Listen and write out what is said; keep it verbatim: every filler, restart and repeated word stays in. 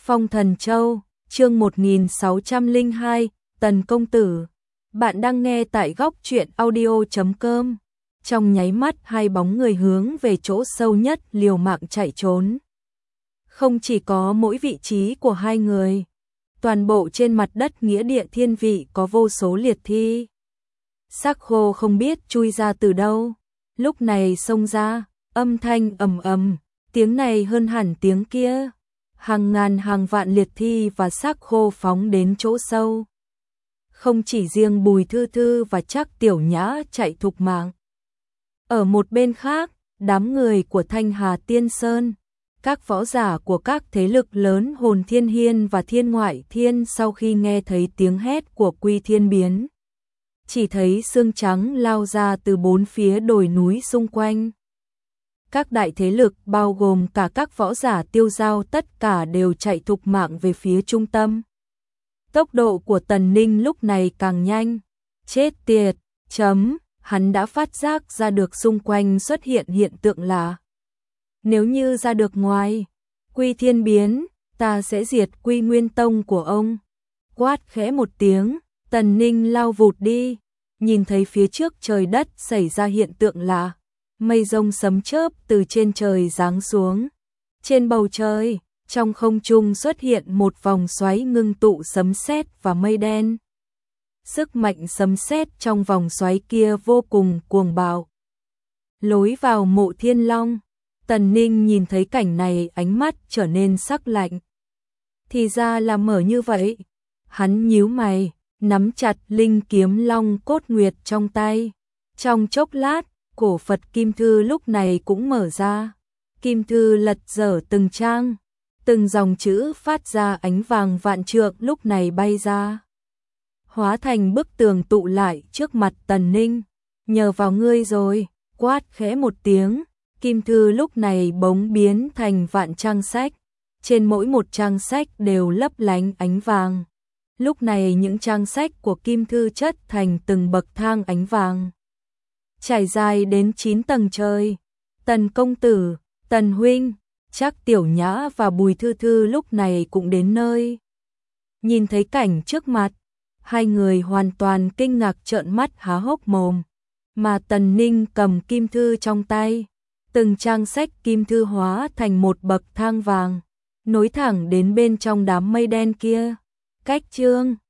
Phong Thần Châu, chương một nghìn sáu trăm lẻ hai, Tần Công Tử. Bạn đang nghe tại góc truyện audio chấm com. Trong nháy mắt hai bóng người hướng về chỗ sâu nhất liều mạng chạy trốn. Không chỉ có mỗi vị trí của hai người, toàn bộ trên mặt đất nghĩa địa thiên vị có vô số liệt thi. Xác khô không biết chui ra từ đâu, lúc này xông ra, âm thanh ầm ầm, tiếng này hơn hẳn tiếng kia. Hàng ngàn hàng vạn liệt thi và xác khô phóng đến chỗ sâu. Không chỉ riêng Bùi Thư Thư và Trác Tiểu Nhã chạy thục mạng. Ở một bên khác, đám người của Thanh Hà Tiên Sơn, các võ giả của các thế lực lớn Hồn Thiên Hiên và Thiên Ngoại Thiên sau khi nghe thấy tiếng hét của Quy Thiên Biến, chỉ thấy xương trắng lao ra từ bốn phía đồi núi xung quanh. Các đại thế lực bao gồm cả các võ giả tiêu giao tất cả đều chạy thục mạng về phía trung tâm. Tốc độ của Tần Ninh lúc này càng nhanh. Chết tiệt, chấm, hắn đã phát giác ra được xung quanh xuất hiện hiện tượng lạ. Nếu như ra được ngoài, Quy Thiên Biến, ta sẽ diệt Quy Nguyên Tông của ông. Quát khẽ một tiếng, Tần Ninh lao vụt đi, nhìn thấy phía trước trời đất xảy ra hiện tượng lạ. Mây rông sấm chớp từ trên trời giáng xuống. Trên bầu trời, trong không trung xuất hiện một vòng xoáy ngưng tụ sấm sét và mây đen. Sức mạnh sấm sét trong vòng xoáy kia vô cùng cuồng bạo. Lối vào Mộ Thiên Long, Tần Ninh nhìn thấy cảnh này ánh mắt trở nên sắc lạnh. Thì ra là mở như vậy. Hắn nhíu mày, nắm chặt linh kiếm long cốt nguyệt trong tay. Trong chốc lát, cổ Phật Kim Thư lúc này cũng mở ra. Kim Thư lật dở từng trang, từng dòng chữ phát ra ánh vàng vạn trượng lúc này bay ra. Hóa thành bức tường tụ lại trước mặt Tần Ninh. Nhờ vào ngươi rồi, quát khẽ một tiếng. Kim Thư lúc này bỗng biến thành vạn trang sách. Trên mỗi một trang sách đều lấp lánh ánh vàng. Lúc này những trang sách của Kim Thư chất thành từng bậc thang ánh vàng, trải dài đến chín tầng trời. Tần công tử, Tần huynh, Trác Tiểu Nhã và Bùi Thư Thư lúc này cũng đến nơi. Nhìn thấy cảnh trước mặt, hai người hoàn toàn kinh ngạc trợn mắt há hốc mồm, mà Tần Ninh cầm kim thư trong tay, từng trang sách kim thư hóa thành một bậc thang vàng, nối thẳng đến bên trong đám mây đen kia. Cách chương